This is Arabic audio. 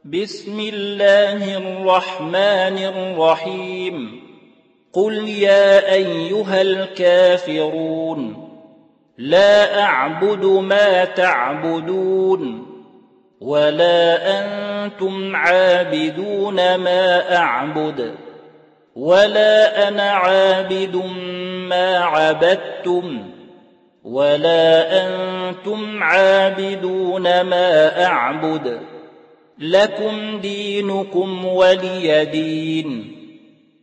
بسم الله الرحمن الرحيم قل يا أيها الكافرون لا أعبد ما تعبدون ولا أنتم عابدون ما أعبد ولا أنا عابد ما عبدتم ولا أنتم عابدون ما أعبد لكم دينكم ولي دين.